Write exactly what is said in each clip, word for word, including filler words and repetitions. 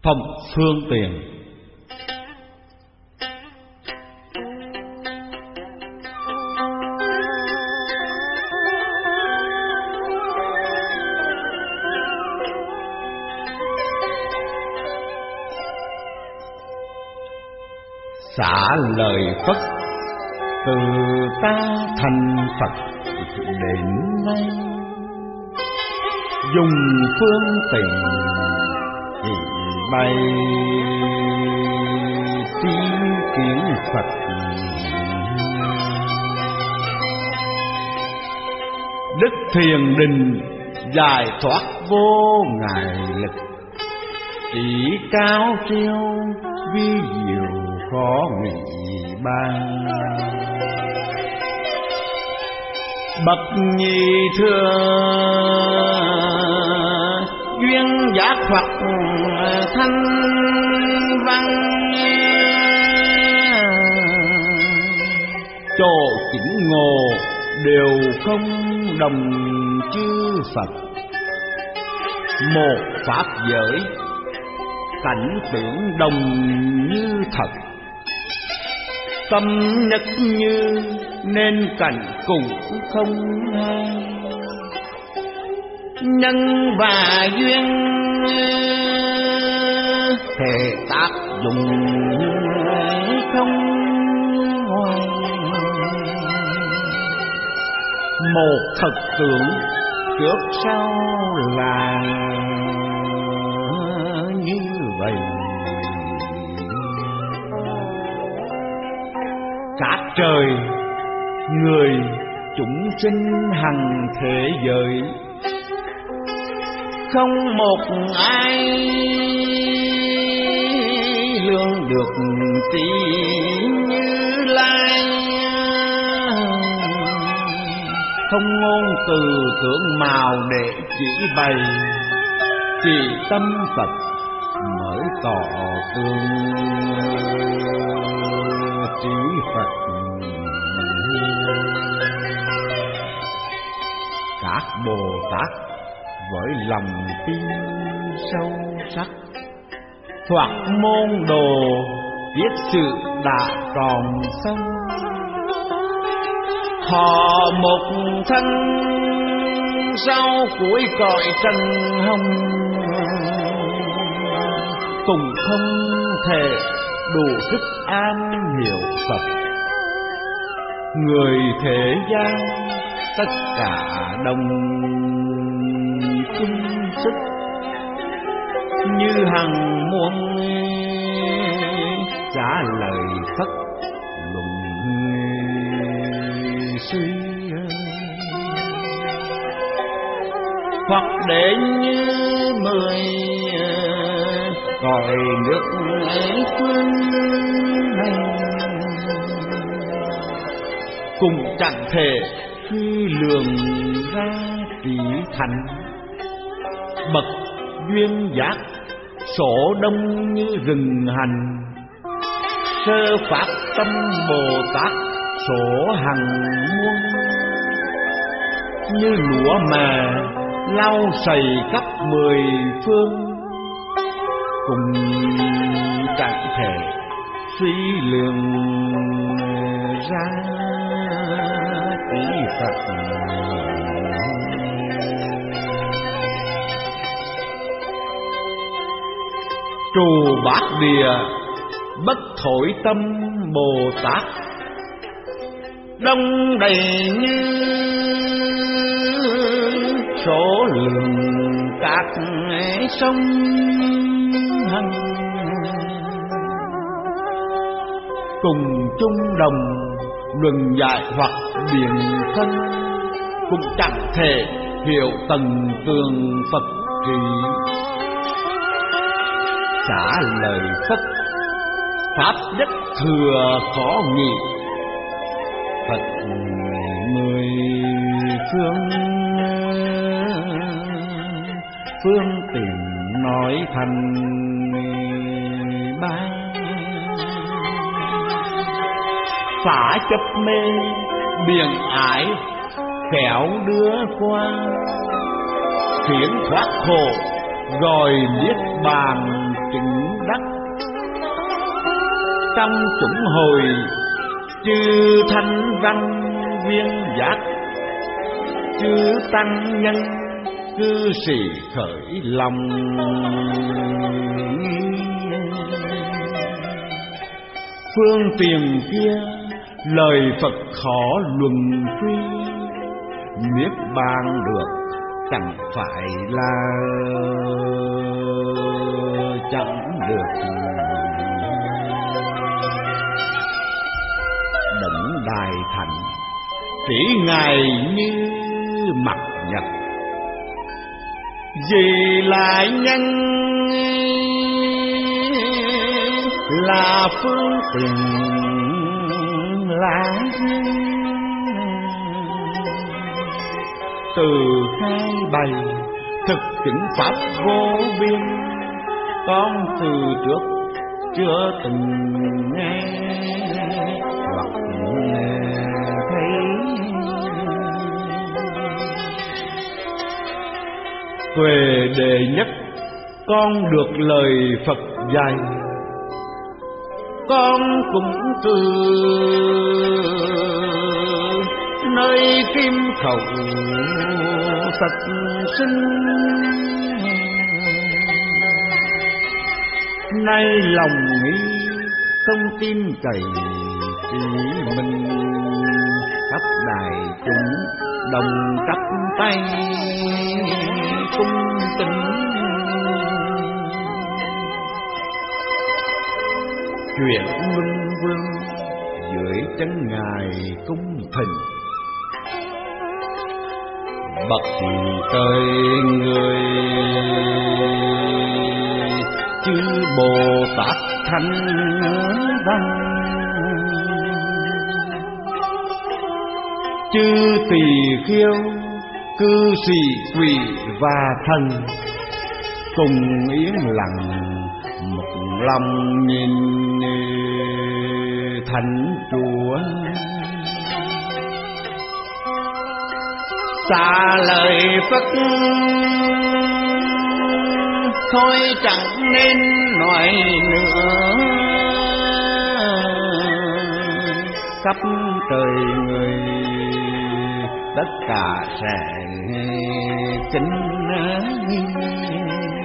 Phẩm phương tiện. Xả lời Phật từ ta thành Phật đến nay, dùng phương tiện chỉ bày tri kiến Phật. Đức Thiền Định giải thoát vô ngại lực, chỉ cao siêu vi diệu khó nghĩ bàn. Bậc nhị thừa duyên giác Phật thanh văn, chỗ chính ngộ đều không đồng chư Phật. Một pháp giới cảnh tưởng đồng như thật, tâm nhất như nên cảnh cũng không hay. Nhân và duyên thể tác dụng không ngoài, một thật tưởng trước sau là như vậy. Các trời người chúng sinh hằng thế giới, không một ai lường được trí Như Lai. Không ngôn từ tưởng màu để chỉ bày, chỉ tâm Phật mới tỏ tương trí Phật. Các Bồ Tát với lòng tin sâu sắc, thoạt môn đồ biết sự đã còn sông. Họ một thân sau cuối cõi trần hồng, cùng không thể đủ sức an hiểu Phật. Người thế gian tất cả đồng chung sức, như hằng muôn trả lời Phật luận suy. Hoặc để như mười cõi nước phương này, cùng chẳng thể suy lường ra trí thành. Bậc duyên giác sổ đông như rừng hành, sơ phát tâm Bồ Tát sổ hằng muôn. Như lúa mà lau sầy khắp mười phương, cùng chẳng thể suy lường ra trí Phật. Trù bát địa bất thổi tâm Bồ Tát, đông đầy như số lượng các sông hằng. Cùng chung đồng luận giải hoặc biện phân, cũng chẳng thể hiểu tầng tường Phật trí. Trả lời Phật pháp nhất thừa khó nghị, Phật mười phương phương tiện nói thành ba. Phá chấp mê biển ái khéo đưa qua, khiến thoát khổ rồi niết bàn chứng đắc. Trong chủng hồi chư thanh văn viên giác, chư tăng nhân cư sĩ khởi lòng. Phương tiền kia lời Phật khó luận quy, niết bàn được chẳng phải là chẳng được. Đấng Đại Thánh chỉ ngài như mặt nhật, vì là nhân là phương tiện là duyên. Từ hai bày thực chứng pháp vô biên, con từ trước chưa từng nghe hoặc thấy. Tuệ đệ nhất con được lời Phật dạy, con cũng từ nơi kim khẩu Phật sinh. Nay lòng nghĩ không tin cậy chỉ mình, khắp đại chúng đồng chắp tay cung kính. Chuyện Minh Vương dưới chân ngài cung thỉnh, bậc trời người chư Bồ Tát Thánh Văn, chư tỳ kheo cư sĩ quỷ và thần, cùng yên lặng một lòng nhìn Thánh Chúa. Xa lời Phật thôi chẳng nên nói nữa, khắp trời người tất cả sẽ kính nghi.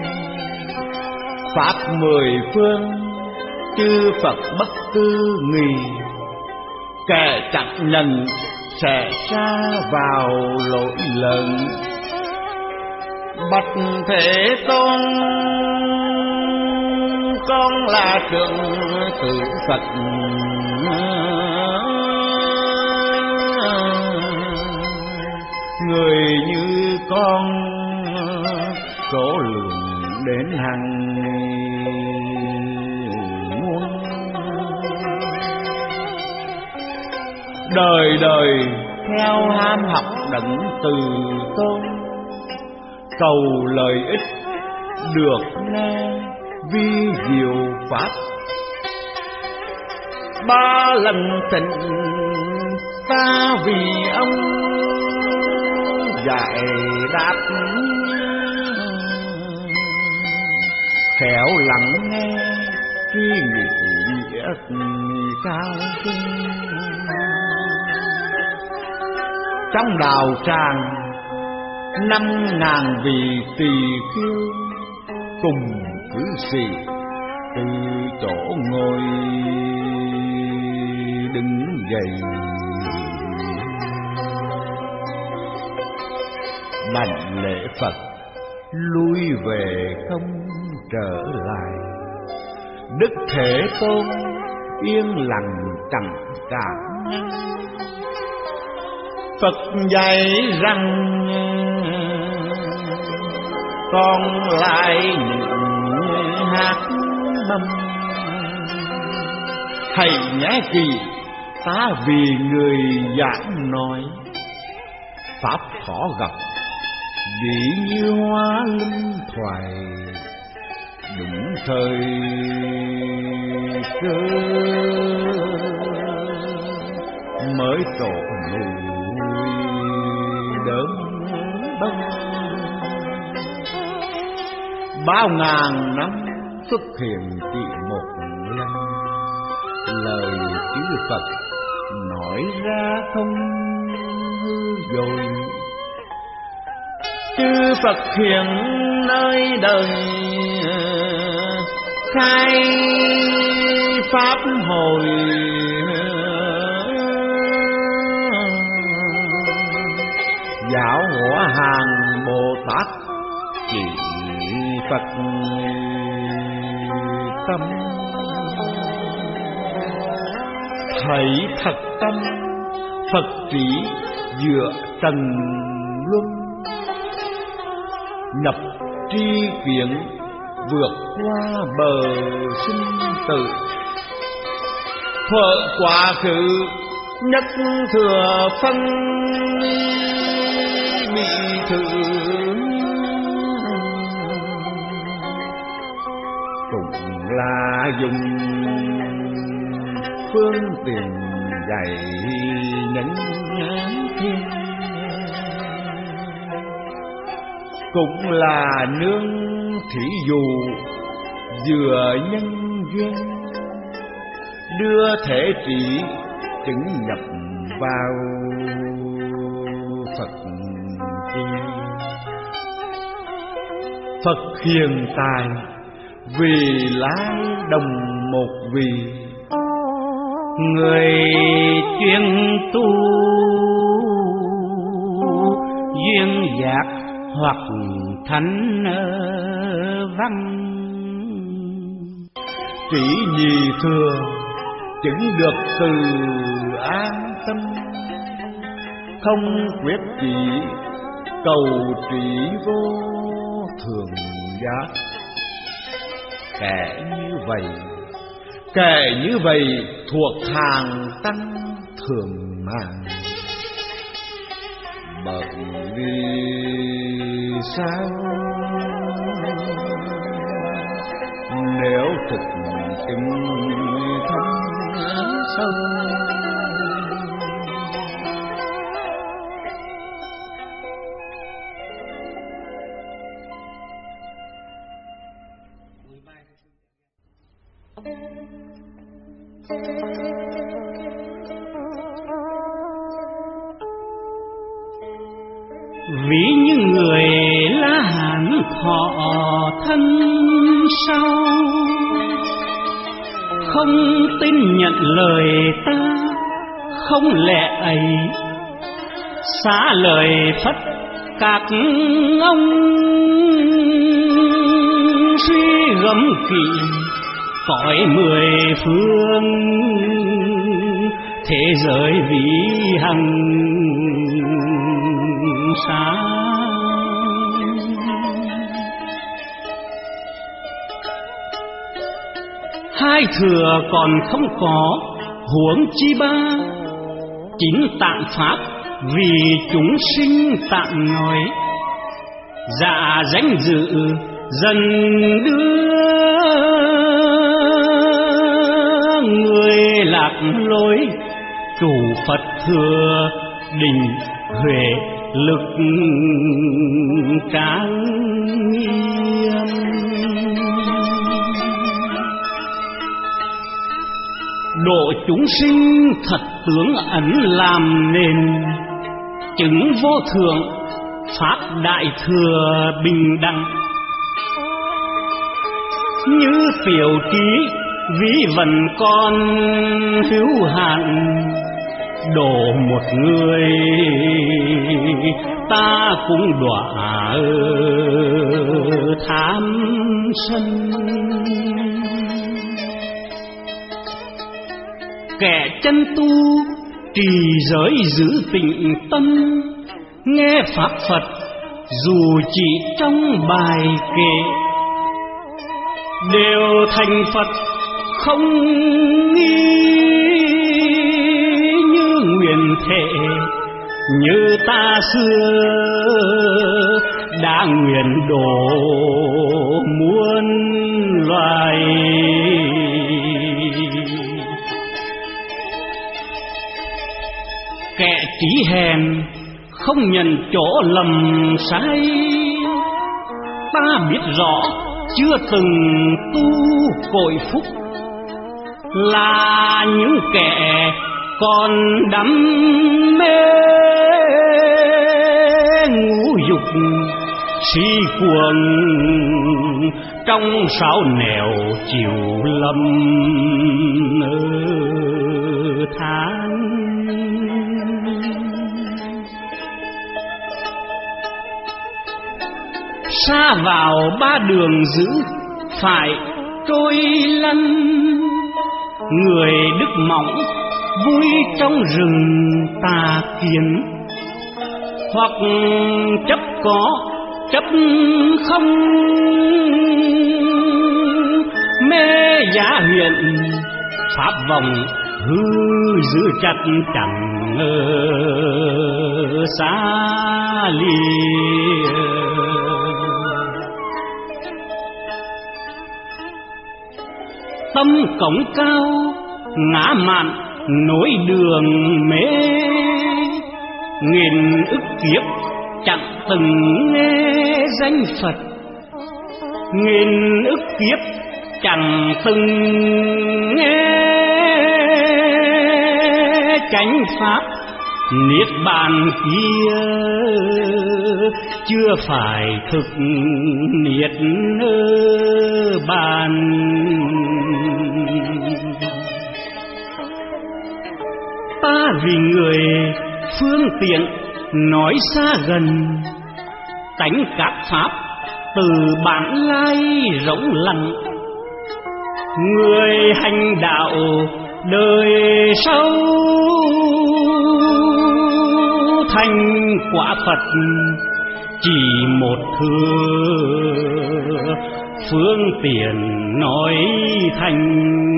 Pháp mười phương chư Phật bất tư nghì, kẻ chẳng nhận sẽ xa vào lỗi lớn. Bạch Thế Tôn con là trưởng tử Phật, người như con số lượng đến hàng muôn. Đời đời theo ham học đấng Từ Tôn, cầu lợi ích được nghe vi diệu pháp. Ba lần thỉnh ta vì ông giải đáp, khéo lắng nghe suy nghĩ nghĩa cao kinh. Trong đạo tràng năm ngàn vị tỳ kheo cùng cư sĩ từ chỗ ngồi đứng dậy, đảnh lễ Phật lui về không trở lại. Đức Thế Tôn yên lặng chẳng cảm, Phật dạy rằng con lại những hát mâm. Hãy nhớ kỹ ta vì người giảng nói, pháp khó gặp vì như hoa linh thoại. Đúng thời cơ mới trổ núi đớn bông. Bao ngàn năm xuất hiện chỉ một lần, lời chư Phật nói ra không hư dối. Chư Phật hiện nơi đời khai pháp hội, giáo hóa hàng Bồ Tát chỉ Phật tâm. Thấy thật tâm Phật trí giữa trần luân, nhập tri kiến vượt qua bờ sinh tử. Thuở quá khứ nhất thừa phân bị thử, cũng là dùng phương tiện dạy nhân thiên, cũng là nương thí dụ giữa nhân duyên, đưa thể trí chứng nhập vào Phật chi. Phật hiện tại vì lai đồng một vị, người chuyên tu duyên giác hoặc thánh văn. Chỉ nhì thừa chứng được từ an tâm, không quyết chỉ cầu trí vô thường giác. Kẻ như vậy, kẻ như vậy thuộc hàng tăng thường mạng. Bởi vì sao? Nếu thực chứng thâm sâu, ví như người La Hán thọ thân sau, không tin nhận lời ta, không lẽ ấy xá lời Phật các ông. Suy gẫm kỹ cõi mười phương, thế giới vĩ hằng sáng. Hai thừa còn không có, huống chi ba chính tạng pháp, vì chúng sinh tạm nói. Dạ danh dự dần đưa người lạc lối, chủ Phật thừa định huệ lực trang nghiêm. Độ chúng sinh thật tướng ấn làm nền, chứng vô thượng pháp đại thừa bình đẳng. Như tiểu trí ví vần con hữu hạn, độ một người ta cũng đọa tham sân. Kẻ chân tu trì giới giữ tịnh tâm, nghe pháp Phật dù chỉ trong bài kệ, đều thành Phật không nghi. Như nguyện thể như ta xưa đã nguyện độ muôn loài. Kẻ trí hèn không nhận chỗ lầm sai, ta biết rõ chưa từng tu cội phúc, là những kẻ còn đắm mê ngũ dục si cuồng, trong sáu nẻo chiều lâm tháng. Sa vào ba đường dữ phải trôi lăn, người đức mỏng vui trong rừng tà kiến, hoặc chấp có chấp không, mê giá huyện pháp vòng hư giữ chặt chẳng ở xa lìa. Tâm cổng cao ngã mạn nối đường mê, nghìn ức kiếp chẳng từng nghe danh Phật, nghìn ức kiếp chẳng từng nghe chánh pháp. Niết bàn kia chưa phải thực niết bàn. Ta vì người phương tiện nói xa gần, tánh các pháp từ bản lai rỗng lặng. Người hành đạo đời sau thành quả Phật chỉ một thừa, phương tiện nói thành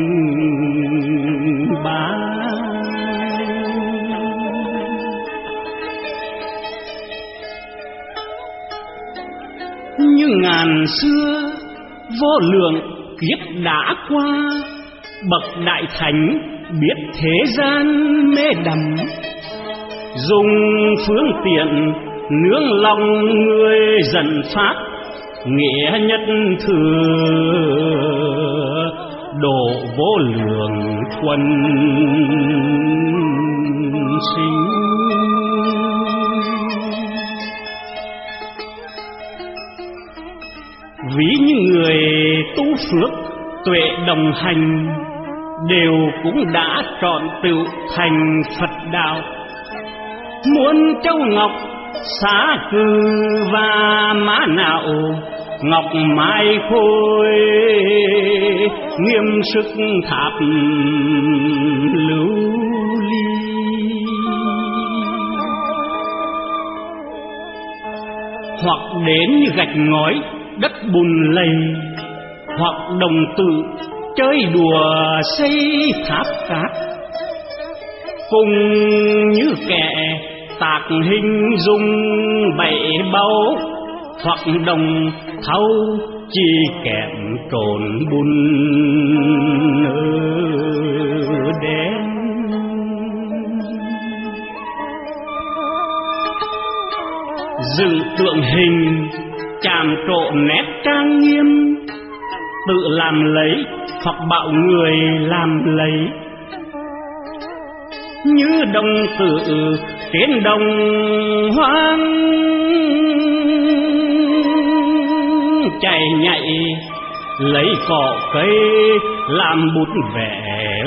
ba. Như ngàn xưa vô lượng kiếp đã qua, bậc đại thánh biết thế gian mê đắm, dùng phương tiện nương lòng người dần phát, nghĩa nhất thừa độ vô lượng quân sinh. Ví như người tu phước tuệ đồng hành, đều cũng đã trọn tựu thành Phật đạo. Muôn châu ngọc xá cừ và mã não, ngọc mai khôi nghiêm sức tháp lưu ly. Hoặc đến như gạch ngói đất bùn lầy, hoặc đồng tử chơi đùa xây tháp cát, cùng như kẻ tạc hình dung bảy báu, hoặc đồng thau chỉ kèm trồn bùn đen. Dựng tượng hình chạm trộn nét trang nghiêm, tự làm lấy hoặc bạo người làm lấy. Như đồng tử trên đồng hoang chạy nhảy, lấy cỏ cây làm bút vẽ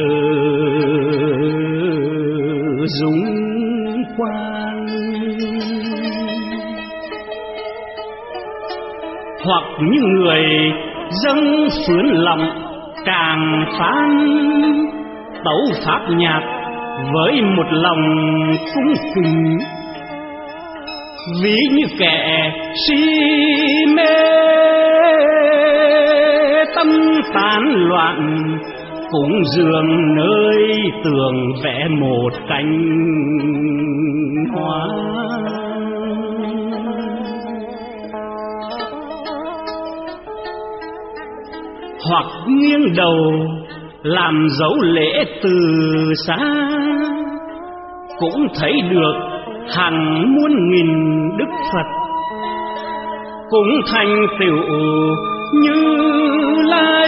dũng quang. Hoặc như người dâng phướn lòng tràng phán, tấu pháp nhạc với một lòng cung kính. Ví như kẻ si mê tâm tán loạn, cũng dường nơi tường vẽ một cánh hoa. Hoặc nghiêng đầu làm dấu lễ từ xa, cũng thấy được hàng muôn nghìn đức Phật, cũng thành tựu Như Lai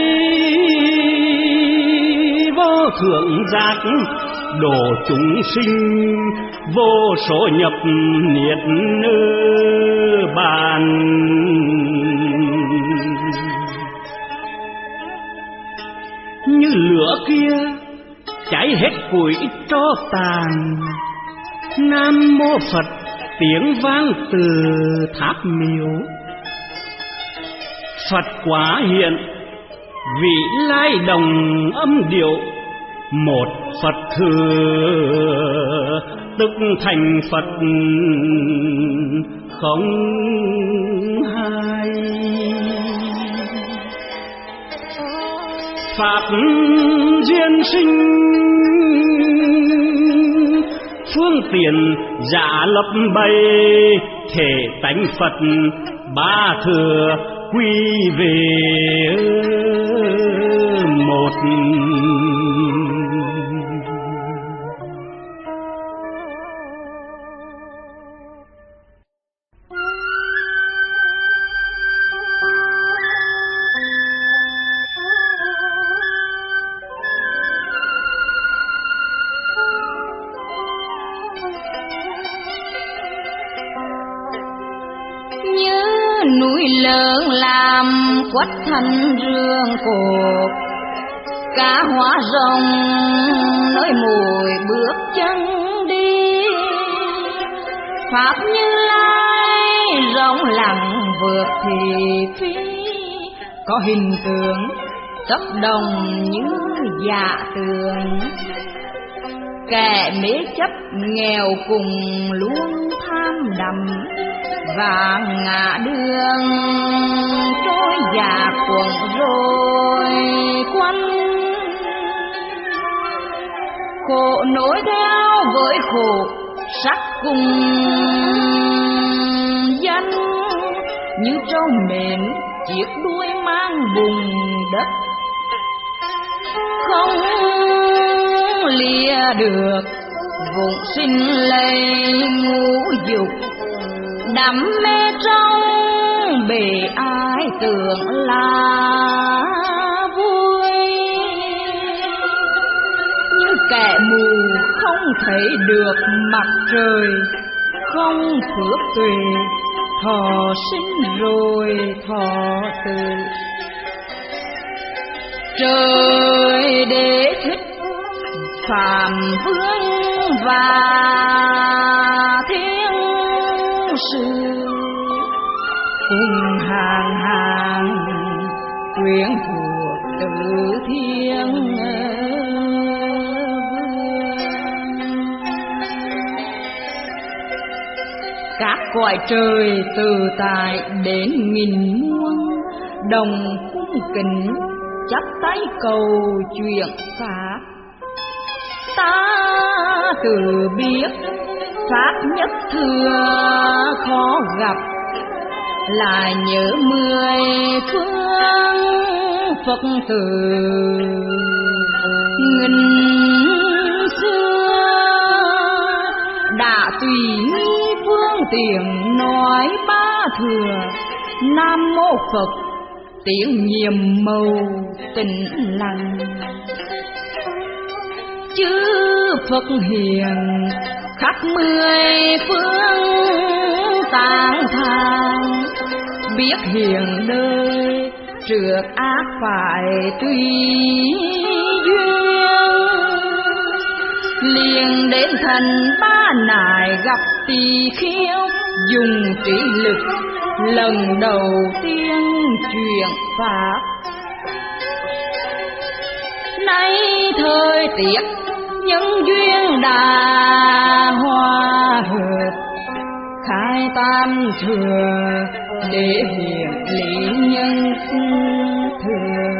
vô thượng giác độ chúng sinh, vô số nhập niết bàn. Như lửa kia cháy hết củi tro tàn, Nam mô Phật tiếng vang từ tháp miếu. Phật quả hiện vị lai đồng âm điệu, một Phật thừa tức thành Phật không hai. Pháp duyên sinh phương tiện giả lập bày, thể tánh Phật ba thừa quy về một. Núi lớn làm quất thành rương cột, cá hóa rồng nơi mùi bước chân đi. Pháp Như Lai rộng lặng vượt thị phi, có hình tượng chấp đồng như dạ tường. Kẻ mê chấp nghèo cùng luôn tham đắm, và ngã đường trôi dạt cuộn rồi quanh. Khổ nối theo với khổ sắc cùng dân, như trâu mến chiếc đuôi mang bùn đất. Không lìa được vùng sinh lây ngũ dục, đắm mê trong bể ai tưởng là vui. Như kẻ mù không thấy được mặt trời, không phước tuệ thọ sinh rồi thọ tử. Trời đế thích Phạm Vương và Thiên Sư, cùng hàng hàng quyến thuộc từ thiên vương. Các cõi trời từ tại đến nghìn muôn, đồng cung kính chắp tay cầu chuyện pháp. Ta tự biết pháp nhất thừa khó gặp, là nhớ mười phương Phật tử nghìn xưa. Đã tùy nghi phương tiện nói ba thừa, Nam mô Phật tiếng nhiệm màu tĩnh lặng. Chư Phật hiền khắp mười phương tạng thang, biết hiền đời trước ác phải tùy duyên. Liền đến thần ba nại gặp tỳ khiêu, dùng trí lực lần đầu tiên truyền pháp. Nay thời tiết nhân duyên đã hòa hợp, khai tam thừa để hiện lý nhân thừa.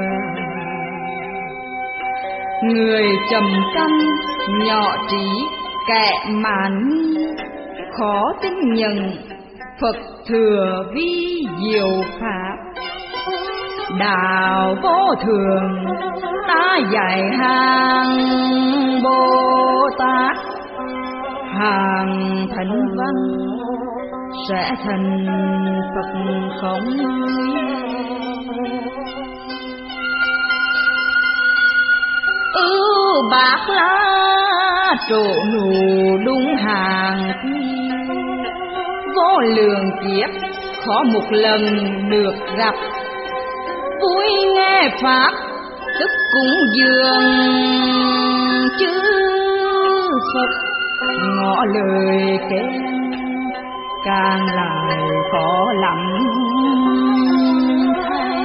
Người trầm căn nhỏ trí kẻ mạn nghi, khó tin nhận Phật thừa vi diệu pháp. Đạo vô thường ta dạy hàng Bồ Tát, hàng Thánh Văn sẽ thành Phật không ưu bạc lá trổ nụ đúng hàng quy vô lượng kiếp khó một lần được gặp vui nghe pháp tức cúng dường chư Phật ngỏ lời khen càng lại khó lắm thay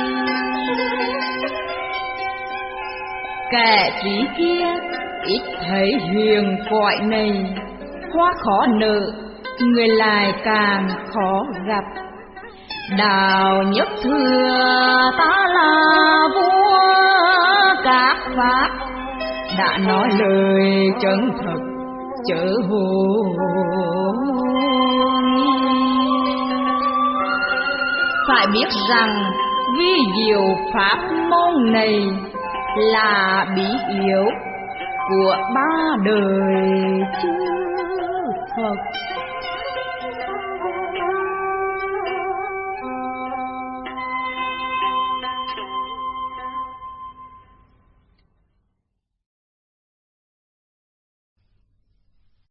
kẻ trí kia ít thấy hiền cõi này quá khó nợ người lại càng khó gặp đạo nhất thừa ta là vua các pháp đã nói lời chân thật chớ hồ phải biết rằng vi diệu pháp môn này là bí yếu của ba đời chư Phật.